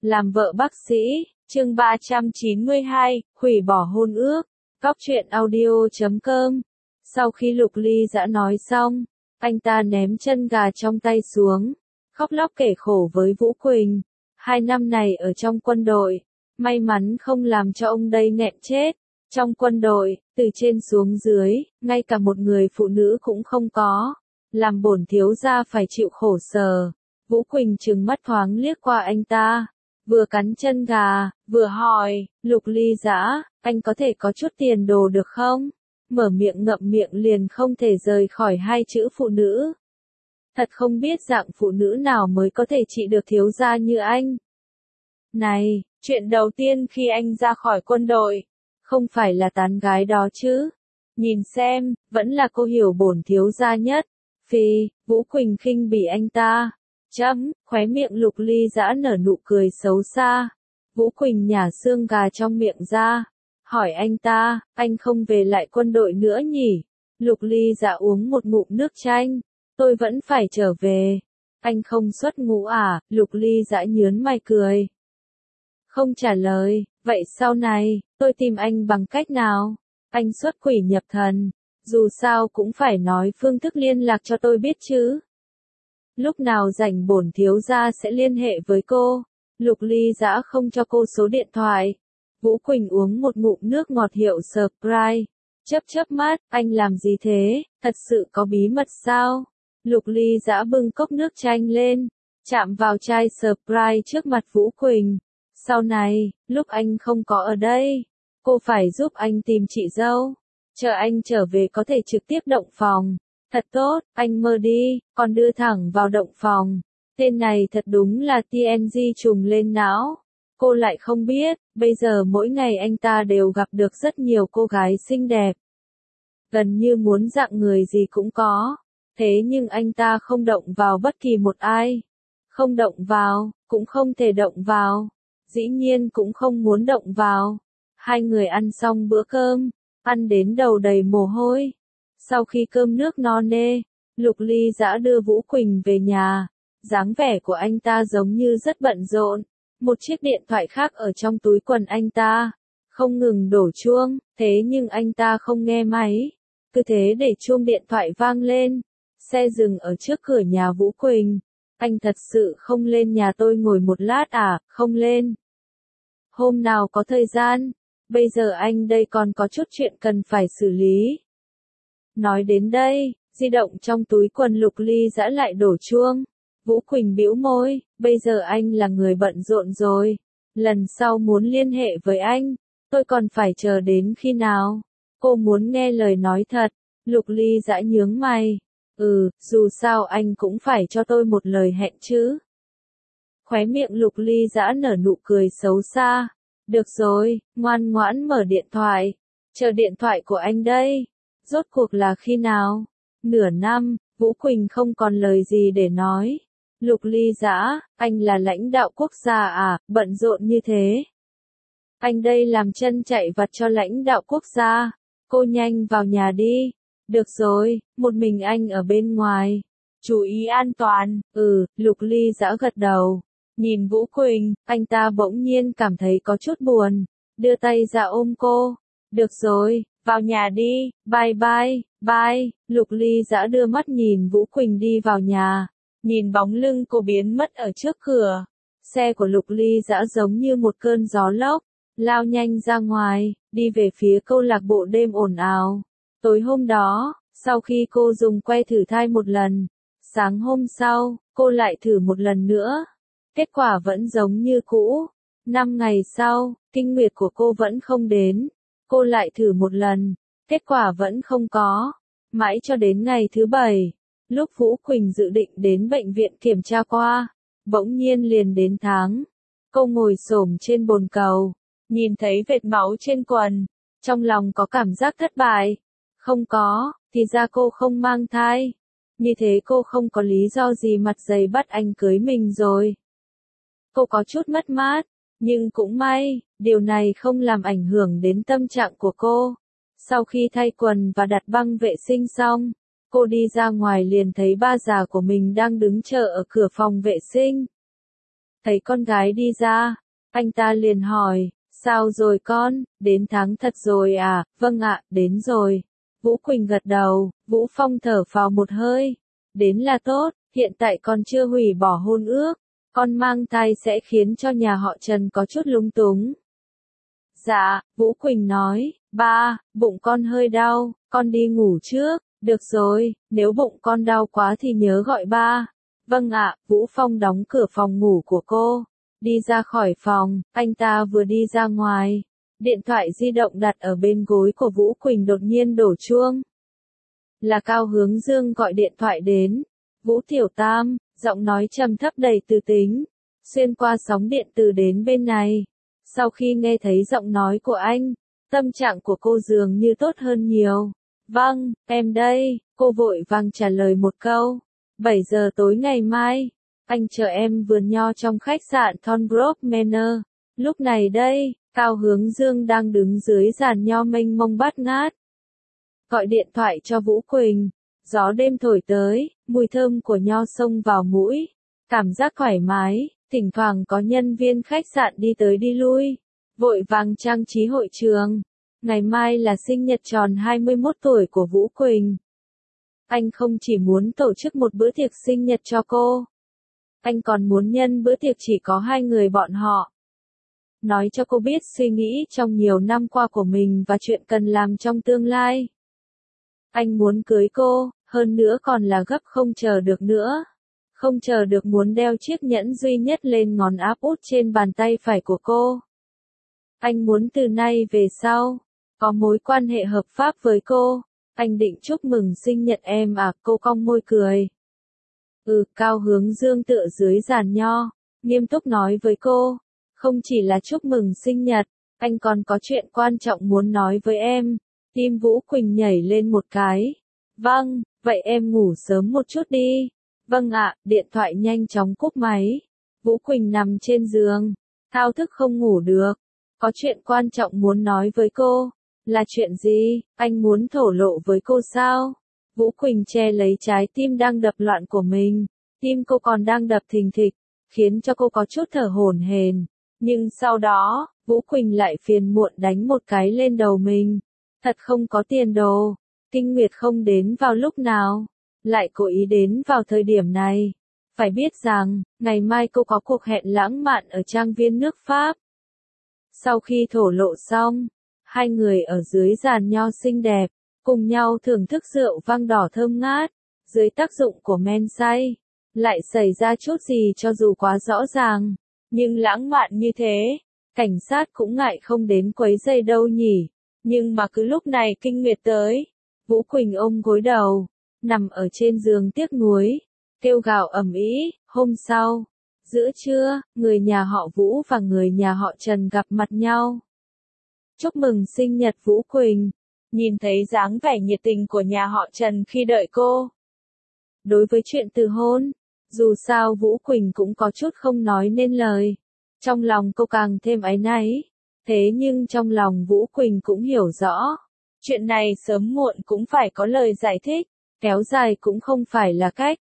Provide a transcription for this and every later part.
Làm vợ bác sĩ, chương 392, hủy bỏ hôn ước. Góc truyện audio.com. Sau khi Lục Ly Dã nói xong, anh ta ném chân gà trong tay xuống, khóc lóc kể khổ với Vũ Quỳnh. 2 năm này ở trong quân đội, may mắn không làm cho ông đây nghẹn chết. Trong quân đội, từ trên xuống dưới, ngay cả một người phụ nữ cũng không có. Làm bổn thiếu gia phải chịu khổ sở. Vũ Quỳnh trừng mắt thoáng liếc qua anh ta, vừa cắn chân gà, vừa hỏi, Lục Ly Dã, anh có thể có chút tiền đồ được không? Mở miệng ngậm miệng liền không thể rời khỏi 2 chữ phụ nữ. Thật không biết dạng phụ nữ nào mới có thể trị được thiếu gia như anh. Này, chuyện đầu tiên khi anh ra khỏi quân đội, không phải là tán gái đó chứ? Nhìn xem, vẫn là cô hiểu bổn thiếu gia nhất. Phi, Vũ Quỳnh khinh bỉ anh ta. Khóe miệng Lục Ly Dã nở nụ cười xấu xa. Vũ Quỳnh nhả xương gà trong miệng ra, hỏi anh ta, anh không về lại quân đội nữa nhỉ? Lục Ly Dã uống một ngụm nước chanh, tôi vẫn phải trở về. Anh không xuất ngũ à? Lục Ly Dã nhớn mày cười. Không trả lời, vậy sau này, tôi tìm anh bằng cách nào? Anh xuất quỷ nhập thần, dù sao cũng phải nói phương thức liên lạc cho tôi biết chứ. Lúc nào rảnh bổn thiếu gia sẽ liên hệ với cô. Lục Ly Dã không cho cô số điện thoại. Vũ Quỳnh uống một ngụm nước ngọt hiệu Sprite. Chớp mắt, anh làm gì thế, thật sự có bí mật sao? Lục Ly Dã bưng cốc nước chanh lên, chạm vào chai Sprite trước mặt Vũ Quỳnh. Sau này, lúc anh không có ở đây, cô phải giúp anh tìm chị dâu. Chờ anh trở về có thể trực tiếp động phòng. Thật tốt, anh mơ đi, còn đưa thẳng vào động phòng. Tên này thật đúng là TNG trùng lên não. Cô lại không biết, bây giờ mỗi ngày anh ta đều gặp được rất nhiều cô gái xinh đẹp. Gần như muốn dạng người gì cũng có. Thế nhưng anh ta không động vào bất kỳ một ai. Không động vào, cũng không thể động vào. Dĩ nhiên cũng không muốn động vào. 2 người ăn xong bữa cơm, ăn đến đầu đầy mồ hôi. Sau khi cơm nước no nê, Lục Ly Dã đưa Vũ Quỳnh về nhà. Dáng vẻ của anh ta giống như rất bận rộn. Một chiếc điện thoại khác ở trong túi quần anh ta, không ngừng đổ chuông, thế nhưng anh ta không nghe máy. Cứ thế để chuông điện thoại vang lên. Xe dừng ở trước cửa nhà Vũ Quỳnh. Anh thật sự không lên nhà tôi ngồi một lát à? Không lên. Hôm nào có thời gian. Bây giờ anh đây còn có chút chuyện cần phải xử lý. Nói đến đây, di động trong túi quần Lục Ly Dã lại đổ chuông. Vũ Quỳnh bĩu môi, bây giờ anh là người bận rộn rồi. Lần sau muốn liên hệ với anh, tôi còn phải chờ đến khi nào? Cô muốn nghe lời nói thật. Lục Ly Dã nhướng mày. Dù sao anh cũng phải cho tôi một lời hẹn chứ. Khóe miệng Lục Ly Dã nở nụ cười xấu xa. Được rồi, ngoan ngoãn mở điện thoại. Chờ điện thoại của anh đây. Rốt cuộc là khi nào? Nửa năm, Vũ Quỳnh không còn lời gì để nói. Lục Ly Dã, anh là lãnh đạo quốc gia à, bận rộn như thế. Anh đây làm chân chạy vặt cho lãnh đạo quốc gia. Cô nhanh vào nhà đi. Được rồi, một mình anh ở bên ngoài. Chú ý an toàn. Lục Ly Dã gật đầu. Nhìn Vũ Quỳnh, anh ta bỗng nhiên cảm thấy có chút buồn. Đưa tay ra ôm cô. Được rồi, vào nhà đi, bye. Lục Ly Dã đưa mắt nhìn Vũ Quỳnh đi vào nhà. Nhìn bóng lưng cô biến mất ở trước cửa. Xe của Lục Ly Dã giống như một cơn gió lốc, lao nhanh ra ngoài, đi về phía câu lạc bộ đêm ồn ào. Tối hôm đó, sau khi cô dùng que thử thai một lần, sáng hôm sau, cô lại thử một lần nữa. Kết quả vẫn giống như cũ. 5 ngày sau, kinh nguyệt của cô vẫn không đến. Cô lại thử một lần, kết quả vẫn không có. Mãi cho đến ngày thứ 7, lúc Vũ Quỳnh dự định đến bệnh viện kiểm tra qua, bỗng nhiên liền đến tháng. Cô ngồi xổm trên bồn cầu, nhìn thấy vệt máu trên quần, trong lòng có cảm giác thất bại. Không có, thì ra cô không mang thai. Như thế cô không có lý do gì mặt dày bắt anh cưới mình rồi. Cô có chút mất mát, nhưng cũng may, điều này không làm ảnh hưởng đến tâm trạng của cô. Sau khi thay quần và đặt băng vệ sinh xong, cô đi ra ngoài liền thấy ba già của mình đang đứng chờ ở cửa phòng vệ sinh. Thấy con gái đi ra, anh ta liền hỏi, sao rồi con, đến tháng thật rồi à, vâng ạ, đến rồi. Vũ Quỳnh gật đầu, Vũ Phong thở phào một hơi, đến là tốt, hiện tại con chưa hủy bỏ hôn ước, con mang thai sẽ khiến cho nhà họ Trần có chút lúng túng. Dạ, Vũ Quỳnh nói, ba, bụng con hơi đau, con đi ngủ trước, được rồi, nếu bụng con đau quá thì nhớ gọi ba. Vâng ạ, Vũ Phong đóng cửa phòng ngủ của cô, đi ra khỏi phòng, anh ta vừa đi ra ngoài, điện thoại di động đặt ở bên gối của Vũ Quỳnh đột nhiên đổ chuông. Là Cao Hướng Dương gọi điện thoại đến, Vũ Tiểu Tam, giọng nói trầm thấp đầy từ tính, xuyên qua sóng điện từ đến bên này. Sau khi nghe thấy giọng nói của anh, tâm trạng của cô dường như tốt hơn nhiều. Vâng, em đây, cô vội vàng trả lời một câu. 7 giờ tối ngày mai, anh chờ em vườn nho trong khách sạn Thornbrook Manor. Lúc này đây, Cao Hướng Dương đang đứng dưới giàn nho mênh mông bát ngát. Gọi điện thoại cho Vũ Quỳnh, gió đêm thổi tới, mùi thơm của nho xông vào mũi, cảm giác thoải mái, thỉnh thoảng có nhân viên khách sạn đi tới đi lui, vội vàng trang trí hội trường. Ngày mai là sinh nhật tròn 21 tuổi của Vũ Quỳnh. Anh không chỉ muốn tổ chức một bữa tiệc sinh nhật cho cô, anh còn muốn nhân bữa tiệc chỉ có hai người bọn họ. Nói cho cô biết suy nghĩ trong nhiều năm qua của mình và chuyện cần làm trong tương lai. Anh muốn cưới cô, hơn nữa còn là gấp không chờ được nữa. Không chờ được muốn đeo chiếc nhẫn duy nhất lên ngón áp út trên bàn tay phải của cô. Anh muốn từ nay về sau, có mối quan hệ hợp pháp với cô. Anh định chúc mừng sinh nhật em à, cô cong môi cười. Cao Hướng Dương tựa dưới giàn nho, nghiêm túc nói với cô. Không chỉ là chúc mừng sinh nhật, anh còn có chuyện quan trọng muốn nói với em. Tim Vũ Quỳnh nhảy lên một cái. Vâng, vậy em ngủ sớm một chút đi. Vâng ạ, điện thoại nhanh chóng cúp máy. Vũ Quỳnh nằm trên giường, thao thức không ngủ được. Có chuyện quan trọng muốn nói với cô. Là chuyện gì, anh muốn thổ lộ với cô sao? Vũ Quỳnh che lấy trái tim đang đập loạn của mình. Tim cô còn đang đập thình thịch, khiến cho cô có chút thở hổn hển. Nhưng sau đó, Vũ Quỳnh lại phiền muộn đánh một cái lên đầu mình. Thật không có tiền đồ. Kinh nguyệt không đến vào lúc nào, lại cố ý đến vào thời điểm này. Phải biết rằng, ngày mai cô có cuộc hẹn lãng mạn ở trang viên nước Pháp. Sau khi thổ lộ xong, hai người ở dưới giàn nho xinh đẹp, cùng nhau thưởng thức rượu vang đỏ thơm ngát, dưới tác dụng của men say. Lại xảy ra chút gì cho dù quá rõ ràng, nhưng lãng mạn như thế, cảnh sát cũng ngại không đến quấy rầy đâu nhỉ. Nhưng mà cứ lúc này kinh nguyệt tới, Vũ Quỳnh ôm gối đầu, nằm ở trên giường tiếc nuối, kêu gào ầm ĩ. Hôm sau, giữa trưa, người nhà họ Vũ và người nhà họ Trần gặp mặt nhau. Chúc mừng sinh nhật Vũ Quỳnh, nhìn thấy dáng vẻ nhiệt tình của nhà họ Trần khi đợi cô. Đối với chuyện từ hôn, dù sao Vũ Quỳnh cũng có chút không nói nên lời. Trong lòng cô càng thêm áy náy. Thế nhưng trong lòng Vũ Quỳnh cũng hiểu rõ. Chuyện này sớm muộn cũng phải có lời giải thích. Kéo dài cũng không phải là cách.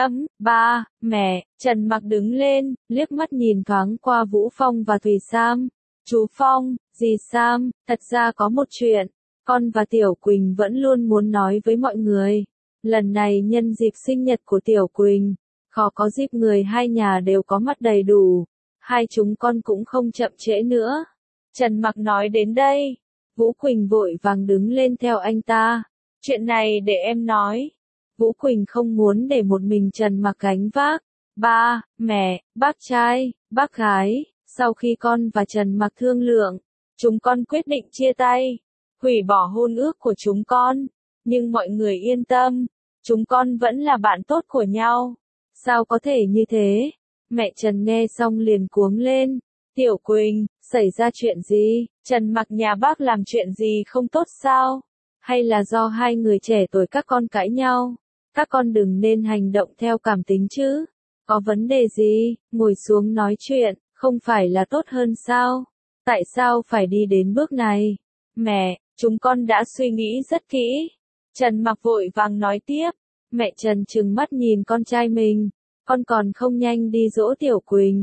Ba, mẹ, Trần Mặc đứng lên, liếc mắt nhìn thoáng qua Vũ Phong và Thùy Sam. Chú Phong, dì Sam, thật ra có một chuyện. Con và Tiểu Quỳnh vẫn luôn muốn nói với mọi người. Lần này nhân dịp sinh nhật của Tiểu Quỳnh, khó có dịp người hai nhà đều có mặt đầy đủ. Hai chúng con cũng không chậm trễ nữa. Trần Mặc nói đến đây, Vũ Quỳnh vội vàng đứng lên theo anh ta. Chuyện này để em nói. Vũ Quỳnh không muốn để một mình Trần Mặc gánh vác. Ba, mẹ, bác trai, bác gái, sau khi con và Trần Mặc thương lượng, chúng con quyết định chia tay, hủy bỏ hôn ước của chúng con. Nhưng mọi người yên tâm, chúng con vẫn là bạn tốt của nhau. Sao có thể như thế? Mẹ Trần nghe xong liền cuống lên. Tiểu Quỳnh, xảy ra chuyện gì? Trần Mặc nhà bác làm chuyện gì không tốt sao? Hay là do hai người trẻ tuổi các con cãi nhau? Các con đừng nên hành động theo cảm tính chứ. Có vấn đề gì? Ngồi xuống nói chuyện, không phải là tốt hơn sao? Tại sao phải đi đến bước này? Mẹ, chúng con đã suy nghĩ rất kỹ. Trần Mặc vội vàng nói tiếp. Mẹ Trần trừng mắt nhìn con trai mình. Con còn không nhanh đi dỗ Tiểu Quỳnh.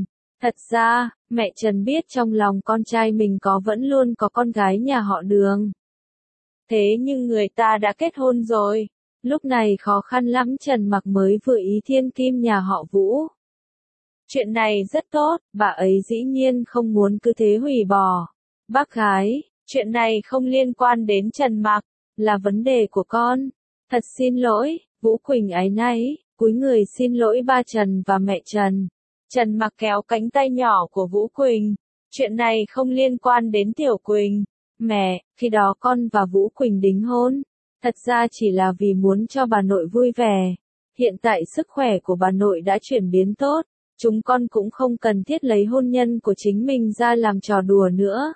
Thật ra, mẹ Trần biết trong lòng con trai mình vẫn luôn có con gái nhà họ Đường. Thế nhưng người ta đã kết hôn rồi. Lúc này khó khăn lắm Trần Mặc mới vừa ý thiên kim nhà họ Vũ. Chuyện này rất tốt, bà ấy dĩ nhiên không muốn cứ thế hủy bỏ. Bác gái, chuyện này không liên quan đến Trần Mặc, là vấn đề của con. Thật xin lỗi, Vũ Quỳnh áy náy, cúi người xin lỗi ba Trần và mẹ Trần. Trần Mặc kéo cánh tay nhỏ của Vũ Quỳnh. Chuyện này không liên quan đến Tiểu Quỳnh. Mẹ, khi đó con và Vũ Quỳnh đính hôn. Thật ra chỉ là vì muốn cho bà nội vui vẻ. Hiện tại sức khỏe của bà nội đã chuyển biến tốt. Chúng con cũng không cần thiết lấy hôn nhân của chính mình ra làm trò đùa nữa.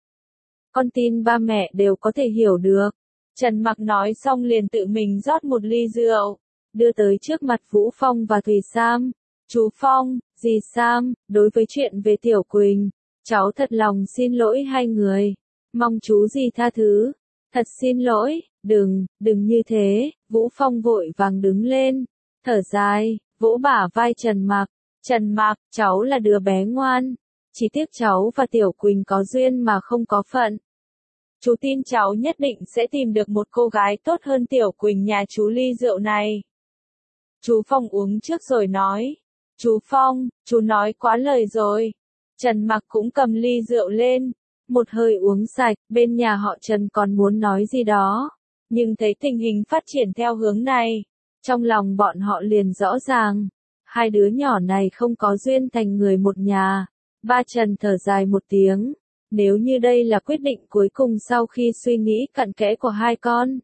Con tin ba mẹ đều có thể hiểu được. Trần Mặc nói xong liền tự mình rót một ly rượu, đưa tới trước mặt Vũ Phong và Thùy Sam. Chú Phong, dì Sam, đối với chuyện về Tiểu Quỳnh, cháu thật lòng xin lỗi hai người. Mong chú dì tha thứ. Thật xin lỗi, đừng như thế. Vũ Phong vội vàng đứng lên, thở dài, vỗ bả vai Trần Mặc. Trần Mặc, cháu là đứa bé ngoan. Chỉ tiếc cháu và Tiểu Quỳnh có duyên mà không có phận. Chú tin cháu nhất định sẽ tìm được một cô gái tốt hơn Tiểu Quỳnh nhà chú ly rượu này. Chú Phong uống trước rồi nói. Chú Phong, chú nói quá lời rồi. Trần Mặc cũng cầm ly rượu lên, một hơi uống sạch. Bên nhà họ Trần còn muốn nói gì đó, nhưng thấy tình hình phát triển theo hướng này, trong lòng bọn họ liền rõ ràng. Hai đứa nhỏ này không có duyên thành người một nhà. Ba Trần thở dài một tiếng. Nếu như đây là quyết định cuối cùng sau khi suy nghĩ cặn kẽ của hai con,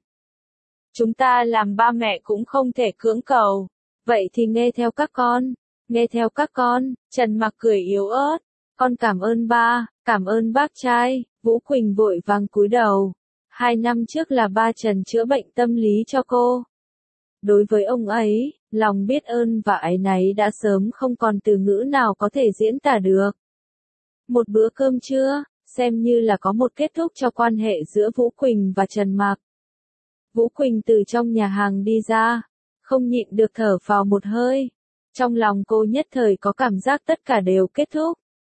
chúng ta làm ba mẹ cũng không thể cưỡng cầu. Vậy thì nghe theo các con. Nghe theo các con. Trần Mặc cười yếu ớt. Con cảm ơn ba, cảm ơn bác trai. Vũ Quỳnh vội vàng cúi đầu. 2 năm trước là ba Trần chữa bệnh tâm lý cho cô. Đối với ông ấy, lòng biết ơn và áy náy đã sớm không còn từ ngữ nào có thể diễn tả được. Một bữa cơm trưa, xem như là có một kết thúc cho quan hệ giữa Vũ Quỳnh và Trần Mặc. Vũ Quỳnh từ trong nhà hàng đi ra, không nhịn được thở phào một hơi. Trong lòng cô nhất thời có cảm giác tất cả đều kết thúc.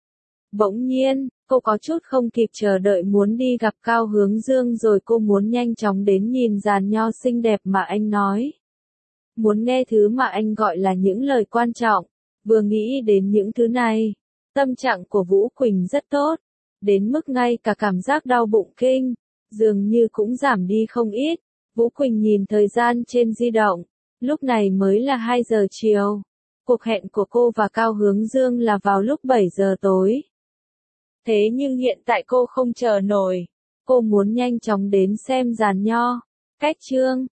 Bỗng nhiên, cô có chút không kịp chờ đợi muốn đi gặp Cao Hướng Dương rồi cô muốn nhanh chóng đến nhìn dàn nho xinh đẹp mà anh nói. Muốn nghe thứ mà anh gọi là những lời quan trọng. Vừa nghĩ đến những thứ này, tâm trạng của Vũ Quỳnh rất tốt. Đến mức ngay cả cảm giác đau bụng kinh, dường như cũng giảm đi không ít. Vũ Quỳnh nhìn thời gian trên di động. Lúc này mới là 2 giờ chiều. Cuộc hẹn của cô và Cao Hướng Dương là vào lúc 7 giờ tối. Thế nhưng hiện tại cô không chờ nổi. Cô muốn nhanh chóng đến xem dàn nho. Cách chương